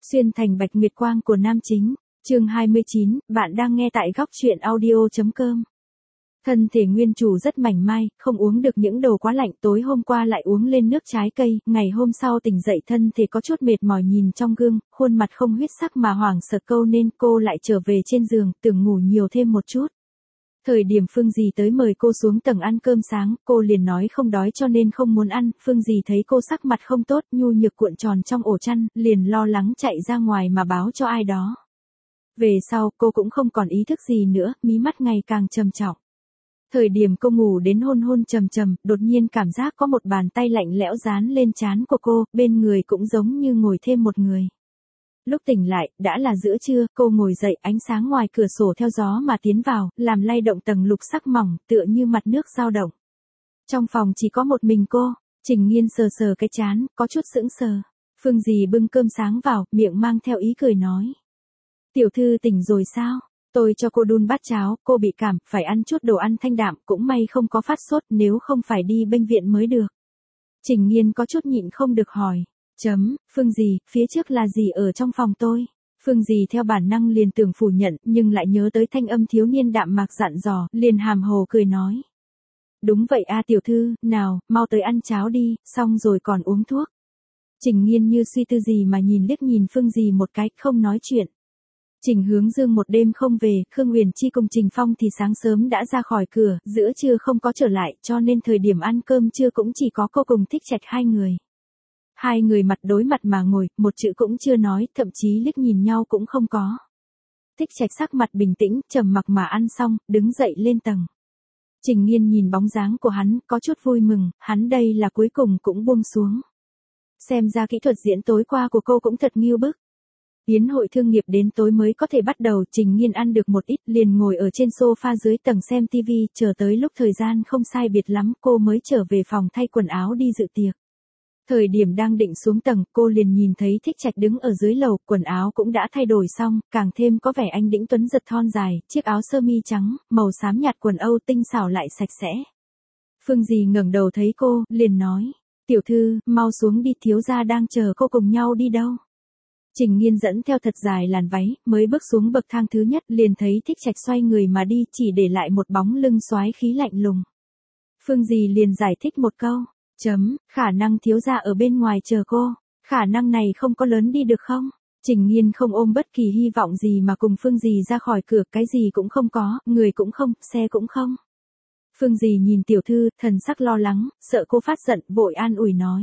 Xuyên thành bạch nguyệt quang của nam chính, chương 29, bạn đang nghe tại góc truyện audio.com. Thân thể nguyên chủ rất mảnh mai, không uống được những đồ quá lạnh, tối hôm qua lại uống lên nước trái cây, ngày hôm sau tỉnh dậy thân thể có chút mệt mỏi nhìn trong gương, khuôn mặt không huyết sắc mà hoảng sợ câu nên cô lại trở về trên giường, tưởng ngủ nhiều thêm một chút. Thời điểm Phương Dì tới mời cô xuống tầng ăn cơm sáng, cô liền nói không đói cho nên không muốn ăn, Phương Dì thấy cô sắc mặt không tốt, nhu nhược cuộn tròn trong ổ chăn, liền lo lắng chạy ra ngoài mà báo cho ai đó. Về sau, cô cũng không còn ý thức gì nữa, mí mắt ngày càng trầm trọng. Thời điểm cô ngủ đến hôn hôn trầm trầm, đột nhiên cảm giác có một bàn tay lạnh lẽo dán lên trán của cô, bên người cũng giống như ngồi thêm một người. Lúc tỉnh lại, đã là giữa trưa, cô ngồi dậy, ánh sáng ngoài cửa sổ theo gió mà tiến vào, làm lay động tầng lục sắc mỏng, tựa như mặt nước dao động. Trong phòng chỉ có một mình cô, Trình Nghiên sờ sờ cái trán, có chút sững sờ. Phương Dì bưng cơm sáng vào, miệng mang theo ý cười nói. Tiểu thư tỉnh rồi sao? Tôi cho cô đun bát cháo, cô bị cảm, phải ăn chút đồ ăn thanh đạm, cũng may không có phát sốt, nếu không phải đi bệnh viện mới được. Trình Nghiên có chút nhịn không được hỏi. Phương Dì, phía trước là gì ở trong phòng tôi? Phương Dì theo bản năng liền tưởng phủ nhận, nhưng lại nhớ tới thanh âm thiếu niên đạm mạc dặn dò, liền hàm hồ cười nói. Đúng vậy a tiểu thư, nào, mau tới ăn cháo đi, xong rồi còn uống thuốc. Trình Nghiên như suy tư gì mà nhìn liếc nhìn Phương Dì một cái, không nói chuyện. Trình Hướng Dương một đêm không về, Khương Uyển Chi cùng Trình Phong thì sáng sớm đã ra khỏi cửa, giữa trưa không có trở lại, cho nên thời điểm ăn cơm trưa cũng chỉ có cô cùng Thích Trạch hai người. Hai người mặt đối mặt mà ngồi, một chữ cũng chưa nói, thậm chí liếc nhìn nhau cũng không có. Thích Trạch sắc mặt bình tĩnh, trầm mặc mà ăn xong, đứng dậy lên tầng. Trình Nghiên nhìn bóng dáng của hắn, có chút vui mừng, hắn đây là cuối cùng cũng buông xuống. Xem ra kỹ thuật diễn tối qua của cô cũng thật nghiêu bức. Yến hội thương nghiệp đến tối mới có thể bắt đầu, Trình Nghiên ăn được một ít, liền ngồi ở trên sofa dưới tầng xem TV, chờ tới lúc thời gian không sai biệt lắm, cô mới trở về phòng thay quần áo đi dự tiệc. Thời điểm đang định xuống tầng, cô liền nhìn thấy Thích Trạch đứng ở dưới lầu, quần áo cũng đã thay đổi xong, càng thêm có vẻ anh đĩnh tuấn giật thon dài, chiếc áo sơ mi trắng, màu xám nhạt quần Âu tinh xảo lại sạch sẽ. Phương Dì ngẩng đầu thấy cô, liền nói, tiểu thư, mau xuống đi, thiếu gia đang chờ cô cùng nhau đi đâu. Trình Nghiên dẫn theo thật dài làn váy, mới bước xuống bậc thang thứ nhất, liền thấy Thích Trạch xoay người mà đi, chỉ để lại một bóng lưng soái khí lạnh lùng. Phương Dì liền giải thích một câu. Khả năng thiếu gia ở bên ngoài chờ cô, khả năng này không có lớn đi được không? Trình Nghiên không ôm bất kỳ hy vọng gì mà cùng Phương Dì ra khỏi cửa, cái gì cũng không có, người cũng không, xe cũng không. Phương Dì nhìn tiểu thư, thần sắc lo lắng, sợ cô phát giận, vội an ủi nói.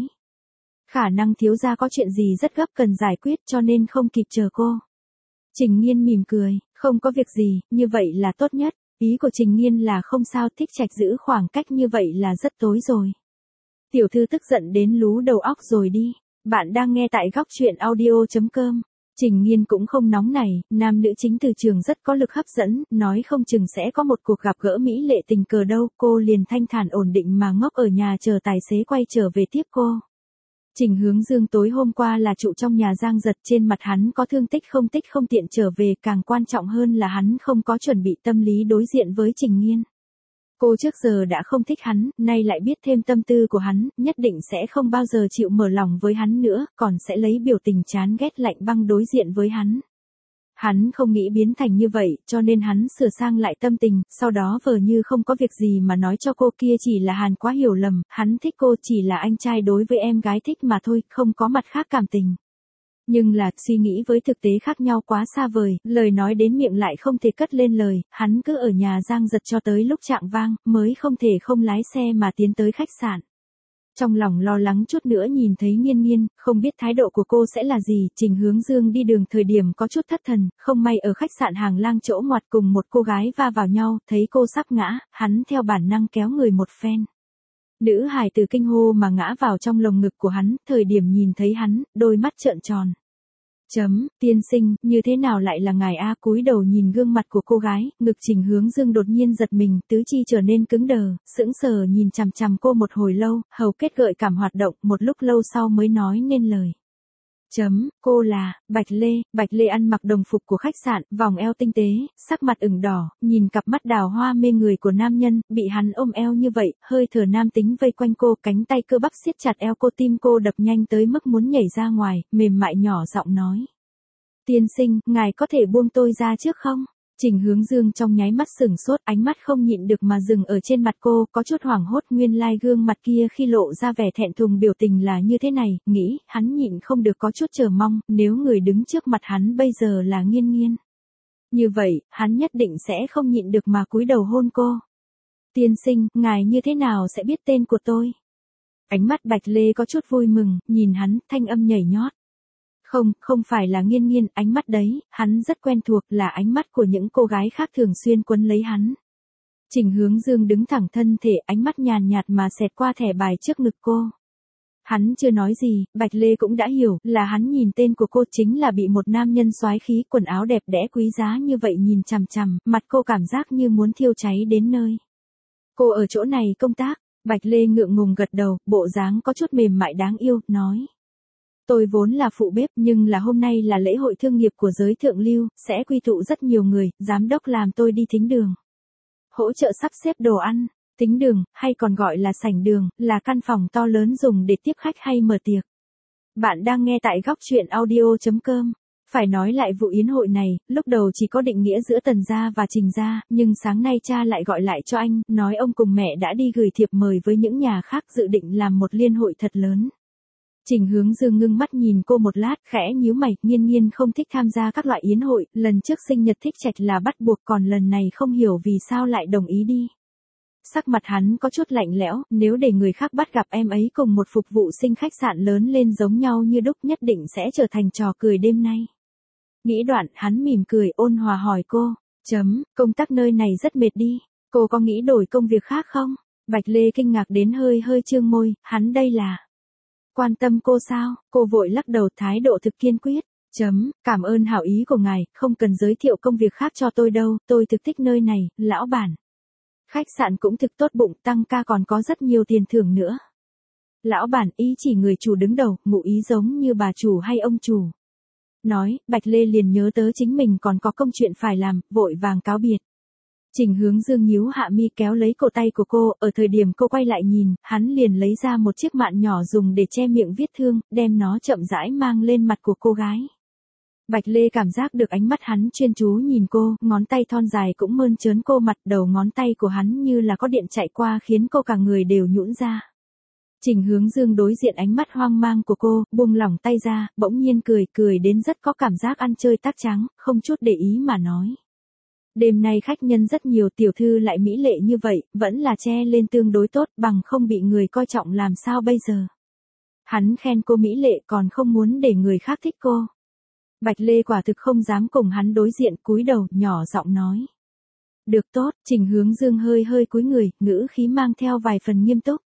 Khả năng thiếu gia có chuyện gì rất gấp cần giải quyết cho nên không kịp chờ cô. Trình Nghiên mỉm cười, không có việc gì, như vậy là tốt nhất, ý của Trình Nghiên là không sao, Thích Trạch giữ khoảng cách như vậy là rất tối rồi. Tiểu thư tức giận đến lú đầu óc rồi đi. Bạn đang nghe tại góc truyện audio.com. Trình Nghiên cũng không nóng nảy, nam nữ chính từ trường rất có lực hấp dẫn, nói không chừng sẽ có một cuộc gặp gỡ mỹ lệ tình cờ đâu, cô liền thanh thản ổn định mà ngốc ở nhà chờ tài xế quay trở về tiếp cô. Trình Hướng Dương tối hôm qua là trụ trong nhà Giang Giật, trên mặt hắn có thương tích không tiện trở về, càng quan trọng hơn là hắn không có chuẩn bị tâm lý đối diện với Trình Nghiên. Cô trước giờ đã không thích hắn, nay lại biết thêm tâm tư của hắn, nhất định sẽ không bao giờ chịu mở lòng với hắn nữa, còn sẽ lấy biểu tình chán ghét lạnh băng đối diện với hắn. Hắn không nghĩ biến thành như vậy, cho nên hắn sửa sang lại tâm tình, sau đó vờ như không có việc gì mà nói cho cô kia chỉ là Hàn quá hiểu lầm, hắn thích cô chỉ là anh trai đối với em gái thích mà thôi, không có mặt khác cảm tình. Nhưng là, suy nghĩ với thực tế khác nhau quá xa vời, lời nói đến miệng lại không thể cất lên lời, hắn cứ ở nhà Giang Giật cho tới lúc chạng vang, mới không thể không lái xe mà tiến tới khách sạn. Trong lòng lo lắng chút nữa nhìn thấy Nghiên Nghiên, không biết thái độ của cô sẽ là gì, Trình Hướng Dương đi đường thời điểm có chút thất thần, không may ở khách sạn Hàng Lang chỗ ngoặt cùng một cô gái va vào nhau, thấy cô sắp ngã, hắn theo bản năng kéo người một phen. Nữ hài tử kinh hô mà ngã vào trong lồng ngực của hắn, thời điểm nhìn thấy hắn, đôi mắt trợn tròn. Tiên sinh, như thế nào lại là ngài a? Cúi đầu nhìn gương mặt của cô gái, ngực Trình Hướng Dương đột nhiên giật mình, tứ chi trở nên cứng đờ, sững sờ nhìn chằm chằm cô một hồi lâu, hầu kết gợi cảm hoạt động, một lúc lâu sau mới nói nên lời. Cô là, Bạch Lê ăn mặc đồng phục của khách sạn, vòng eo tinh tế, sắc mặt ửng đỏ, nhìn cặp mắt đào hoa mê người của nam nhân, bị hắn ôm eo như vậy, hơi thở nam tính vây quanh cô, cánh tay cơ bắp siết chặt eo cô, tim cô đập nhanh tới mức muốn nhảy ra ngoài, mềm mại nhỏ giọng nói. Tiên sinh, ngài có thể buông tôi ra trước không? Trình Hướng Dương trong nháy mắt sửng sốt, ánh mắt không nhịn được mà dừng ở trên mặt cô, có chút hoảng hốt, nguyên lai gương mặt kia khi lộ ra vẻ thẹn thùng biểu tình là như thế này, nghĩ, hắn nhịn không được có chút chờ mong, nếu người đứng trước mặt hắn bây giờ là Nghiên Nghiên. Như vậy, hắn nhất định sẽ không nhịn được mà cúi đầu hôn cô. Tiên sinh, ngài như thế nào sẽ biết tên của tôi? Ánh mắt Bạch Lê có chút vui mừng, nhìn hắn, thanh âm nhảy nhót. Không phải là Nghiên Nghiên, ánh mắt đấy, hắn rất quen thuộc, là ánh mắt của những cô gái khác thường xuyên quấn lấy hắn. Trình Hướng Dương đứng thẳng thân thể, ánh mắt nhàn nhạt mà xẹt qua thẻ bài trước ngực cô. Hắn chưa nói gì, Bạch Lê cũng đã hiểu, là hắn nhìn tên của cô chính là bị một nam nhân soái khí, quần áo đẹp đẽ quý giá như vậy nhìn chằm chằm, mặt cô cảm giác như muốn thiêu cháy đến nơi. Cô ở chỗ này công tác, Bạch Lê ngượng ngùng gật đầu, bộ dáng có chút mềm mại đáng yêu, nói. Tôi vốn là phụ bếp nhưng là hôm nay là lễ hội thương nghiệp của giới thượng lưu, sẽ quy tụ rất nhiều người, giám đốc làm tôi đi thính đường. Hỗ trợ sắp xếp đồ ăn, thính đường, hay còn gọi là sảnh đường, là căn phòng to lớn dùng để tiếp khách hay mở tiệc. Bạn đang nghe tại góc truyện audio.com. Phải nói lại vụ yến hội này, lúc đầu chỉ có định nghĩa giữa Tần gia và Trình gia, nhưng sáng nay cha lại gọi lại cho anh, nói ông cùng mẹ đã đi gửi thiệp mời với những nhà khác dự định làm một liên hội thật lớn. Trình Hướng Dương ngưng mắt nhìn cô một lát, khẽ nhíu mày, Nghiên Nghiên không thích tham gia các loại yến hội, lần trước sinh nhật thích trạch là bắt buộc, còn lần này không hiểu vì sao lại đồng ý đi. Sắc mặt hắn có chút lạnh lẽo, nếu để người khác bắt gặp em ấy cùng một phục vụ sinh khách sạn lớn lên giống nhau như đúc nhất định sẽ trở thành trò cười đêm nay. Nghĩ đoạn, hắn mỉm cười ôn hòa hỏi cô, công tác nơi này rất mệt đi, cô có nghĩ đổi công việc khác không? Bạch Lê kinh ngạc đến hơi trương môi, hắn đây là quan tâm cô sao? Cô vội lắc đầu, thái độ thực kiên quyết. Cảm ơn hảo ý của ngài, không cần giới thiệu công việc khác cho tôi đâu, tôi thực thích nơi này, lão bản. Khách sạn cũng thực tốt bụng, tăng ca còn có rất nhiều tiền thưởng nữa. Lão bản ý chỉ người chủ đứng đầu, ngụ ý giống như bà chủ hay ông chủ. Nói, Bạch Lê liền nhớ tới chính mình còn có công chuyện phải làm, vội vàng cáo biệt. Trình Hướng Dương nhíu hạ mi kéo lấy cổ tay của cô, ở thời điểm cô quay lại nhìn, hắn liền lấy ra một chiếc mạn nhỏ dùng để che miệng vết thương, đem nó chậm rãi mang lên mặt của cô gái. Bạch Lê cảm giác được ánh mắt hắn chuyên chú nhìn cô, ngón tay thon dài cũng mơn trớn cô mặt, đầu ngón tay của hắn như là có điện chạy qua khiến cô cả người đều nhũn ra. Trình Hướng Dương đối diện ánh mắt hoang mang của cô, buông lỏng tay ra, bỗng nhiên cười đến rất có cảm giác ăn chơi tác trắng, không chút để ý mà nói. Đêm nay khách nhân rất nhiều, tiểu thư lại mỹ lệ như vậy, vẫn là che lên tương đối tốt, bằng không bị người coi trọng làm sao bây giờ. Hắn khen cô mỹ lệ còn không muốn để người khác thích cô. Bạch Lê quả thực không dám cùng hắn đối diện, cúi đầu, nhỏ giọng nói. Được tốt, Trình Hướng Dương hơi cúi người, ngữ khí mang theo vài phần nghiêm túc.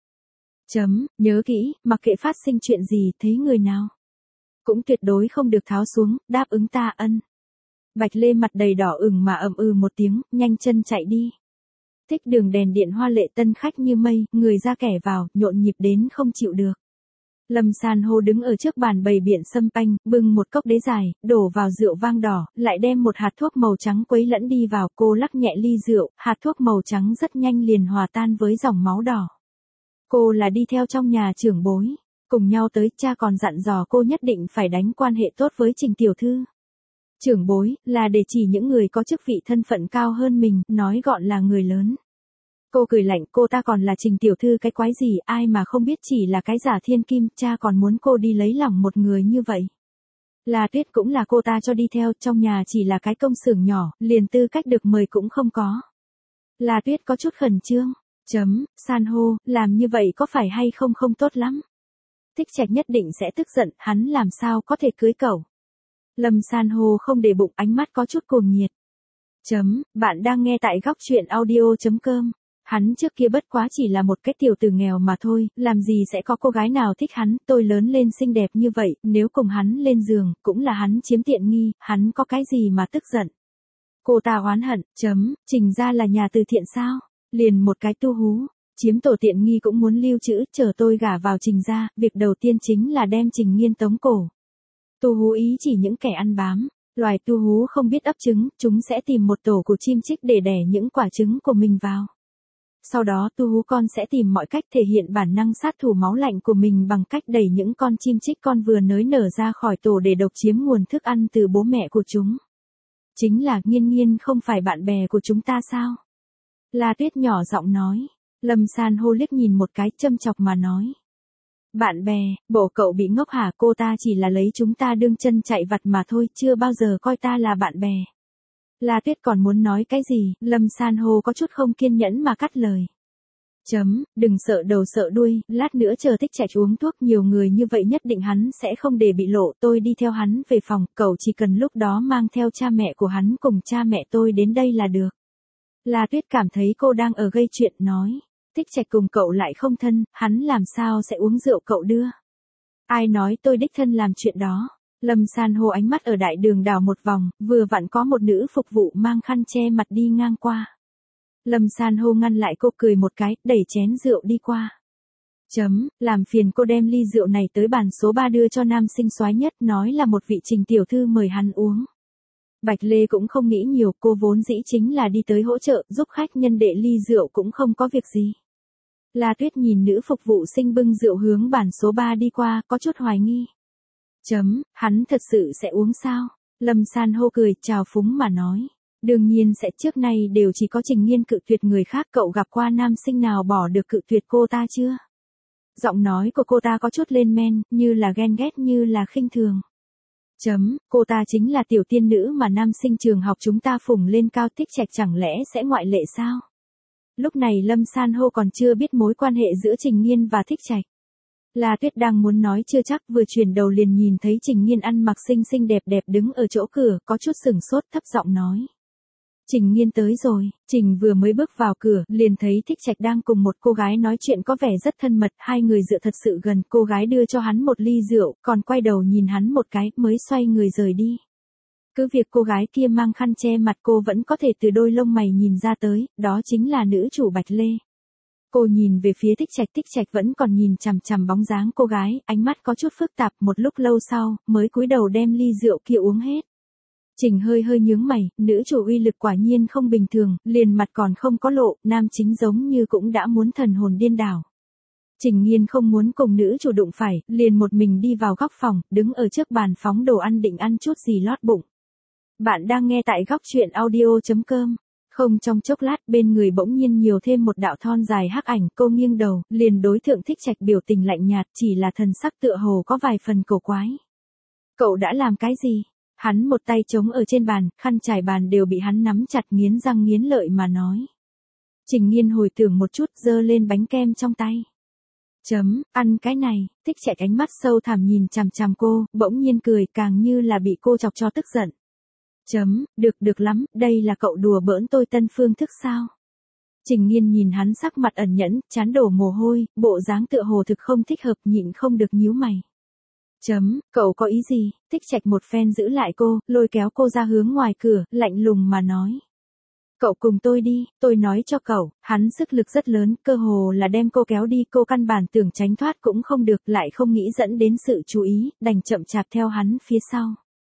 Nhớ kỹ, mặc kệ phát sinh chuyện gì, thấy người nào cũng tuyệt đối không được tháo xuống, đáp ứng ta ân. Bạch Lê mặt đầy đỏ ửng mà một tiếng, nhanh chân chạy đi. Thích đường đèn điện hoa lệ, tân khách như mây, người ra kẻ vào, nhộn nhịp đến không chịu được. Lâm San Hô đứng ở trước bàn bày biện sâm panh, bưng một cốc đế dài, đổ vào rượu vang đỏ, lại đem một hạt thuốc màu trắng quấy lẫn đi vào, cô lắc nhẹ ly rượu, hạt thuốc màu trắng rất nhanh liền hòa tan với dòng máu đỏ. Cô là đi theo trong nhà trưởng bối, cùng nhau tới, cha còn dặn dò cô nhất định phải đánh quan hệ tốt với Trình tiểu thư. Trưởng bối, là để chỉ những người có chức vị thân phận cao hơn mình, nói gọn là người lớn. Cô cười lạnh, cô ta còn là Trình tiểu thư cái quái gì, ai mà không biết chỉ là cái giả thiên kim, cha còn muốn cô đi lấy lòng một người như vậy. La Tuyết cũng là cô ta cho đi theo, trong nhà chỉ là cái công xưởng nhỏ, liền tư cách được mời cũng không có. La Tuyết có chút khẩn trương. San hô, làm như vậy có phải hay không không tốt lắm. Thích Trạch nhất định sẽ tức giận, hắn làm sao có thể cưới cậu. Lâm San hô không để bụng, ánh mắt có chút cuồng nhiệt. Bạn đang nghe tại góc truyện audio.com. Hắn trước kia bất quá chỉ là một cái tiểu tử nghèo mà thôi, làm gì sẽ có cô gái nào thích hắn, tôi lớn lên xinh đẹp như vậy, nếu cùng hắn lên giường, cũng là hắn chiếm tiện nghi, hắn có cái gì mà tức giận. Cô ta oán hận, Trình ra là nhà từ thiện sao, liền một cái tu hú, chiếm tổ tiện nghi cũng muốn lưu trữ, chờ tôi gả vào Trình ra, việc đầu tiên chính là đem Trình Nghiên tống cổ. Tu hú ý chỉ những kẻ ăn bám, loài tu hú không biết ấp trứng, chúng sẽ tìm một tổ của chim chích để đẻ những quả trứng của mình vào. Sau đó tu hú con sẽ tìm mọi cách thể hiện bản năng sát thủ máu lạnh của mình bằng cách đẩy những con chim chích con vừa nới nở ra khỏi tổ để độc chiếm nguồn thức ăn từ bố mẹ của chúng. Chính là Nghiên Nghiên không phải bạn bè của chúng ta sao? La Tuyết nhỏ giọng nói. Lâm San hô liếc nhìn một cái châm chọc mà nói. Bạn bè, bộ cậu bị ngốc hả? Cô ta chỉ là lấy chúng ta đương chân chạy vặt mà thôi, chưa bao giờ coi ta là bạn bè. La Tuyết còn muốn nói cái gì, Lâm San hô có chút không kiên nhẫn mà cắt lời. Đừng sợ đầu sợ đuôi, lát nữa chờ Tích Trạch uống thuốc nhiều người như vậy nhất định hắn sẽ không để bị lộ, tôi đi theo hắn về phòng, cậu chỉ cần lúc đó mang theo cha mẹ của hắn cùng cha mẹ tôi đến đây là được. La Tuyết cảm thấy cô đang ở gây chuyện nói. Tích Trạch cùng cậu lại không thân, hắn làm sao sẽ uống rượu cậu đưa. Ai nói tôi đích thân làm chuyện đó. Lâm San hô ánh mắt ở đại đường đảo một vòng, vừa vặn có một nữ phục vụ mang khăn che mặt đi ngang qua. Lâm San hô ngăn lại cô cười một cái, đẩy chén rượu đi qua. Làm phiền cô đem ly rượu này tới bàn số 3 đưa cho nam sinh soái nhất, nói là một vị Trình tiểu thư mời hắn uống. Bạch Lê cũng không nghĩ nhiều, cô vốn dĩ chính là đi tới hỗ trợ, giúp khách nhân đệ ly rượu cũng không có việc gì. La Tuyết nhìn nữ phục vụ sinh bưng rượu hướng bàn số 3 đi qua, có chút hoài nghi. Hắn thật sự sẽ uống sao? Lâm San hô cười, chào phúng mà nói. Đương nhiên sẽ, trước nay đều chỉ có Trình Nghiên cự tuyệt người khác, cậu gặp qua nam sinh nào bỏ được cự tuyệt cô ta chưa? Giọng nói của cô ta có chút lên men, như là ghen ghét như là khinh thường. Cô ta chính là tiểu tiên nữ mà nam sinh trường học chúng ta phủng lên cao, Tích Trạch chẳng lẽ sẽ ngoại lệ sao? Lúc này Lâm San hô còn chưa biết mối quan hệ giữa Trình Nghiên và Tích Trạch. La Tuyết đang muốn nói chưa chắc, vừa chuyển đầu liền nhìn thấy Trình Nghiên ăn mặc xinh xinh đẹp đẹp đứng ở chỗ cửa, có chút sừng sốt, thấp giọng nói. Trình Nghiên tới rồi. Trình vừa mới bước vào cửa, liền thấy Tích Trạch đang cùng một cô gái nói chuyện có vẻ rất thân mật, hai người dựa thật sự gần, cô gái đưa cho hắn một ly rượu, còn quay đầu nhìn hắn một cái, mới xoay người rời đi. Cứ việc cô gái kia mang khăn che mặt cô vẫn có thể từ đôi lông mày nhìn ra tới, đó chính là nữ chủ Bạch Lê. Cô nhìn về phía Tích Trạch vẫn còn nhìn chằm chằm bóng dáng cô gái, ánh mắt có chút phức tạp, một lúc lâu sau, mới cúi đầu đem ly rượu kia uống hết. Trình hơi nhướng mày, nữ chủ uy lực quả nhiên không bình thường, liền mặt còn không có lộ, nam chính giống như cũng đã muốn thần hồn điên đảo. Trình Nghiên không muốn cùng nữ chủ đụng phải, liền một mình đi vào góc phòng, đứng ở trước bàn phóng đồ ăn định ăn chút gì lót bụng. Bạn đang nghe tại góc truyện audio.com. Không trong chốc lát bên người bỗng nhiên nhiều thêm một đạo thon dài hắc ảnh, cô nghiêng đầu, liền đối thượng Tích Trạch biểu tình lạnh nhạt, chỉ là thần sắc tựa hồ có vài phần cổ quái. Cậu đã làm cái gì? Hắn một tay chống ở trên bàn, khăn trải bàn đều bị hắn nắm chặt, nghiến răng nghiến lợi mà nói. Trình Nghiên hồi tưởng một chút, giơ lên bánh kem trong tay. Ăn cái này. Tích Trạch ánh mắt sâu thẳm nhìn chằm chằm cô, bỗng nhiên cười, càng như là bị cô chọc cho tức giận. Được lắm, đây là cậu đùa bỡn tôi tân phương thức sao? Trình Nghiên nhìn hắn sắc mặt ẩn nhẫn, trán đổ mồ hôi, bộ dáng tựa hồ thực không thích hợp, nhịn không được nhíu mày. Cậu có ý gì? Tích Trạch một phen giữ lại cô, lôi kéo cô ra hướng ngoài cửa, lạnh lùng mà nói. Cậu cùng tôi đi, tôi nói cho cậu, hắn sức lực rất lớn, cơ hồ là đem cô kéo đi, cô căn bản tưởng tránh thoát cũng không được, lại không nghĩ dẫn đến sự chú ý, đành chậm chạp theo hắn phía sau.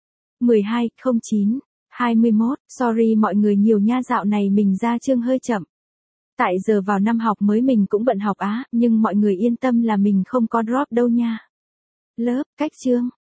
12/09/21, sorry mọi người nhiều nha, dạo này mình ra chương hơi chậm. Tại giờ vào năm học mới mình cũng bận học á, nhưng mọi người yên tâm là mình không có drop đâu nha. Lớp, cách chương.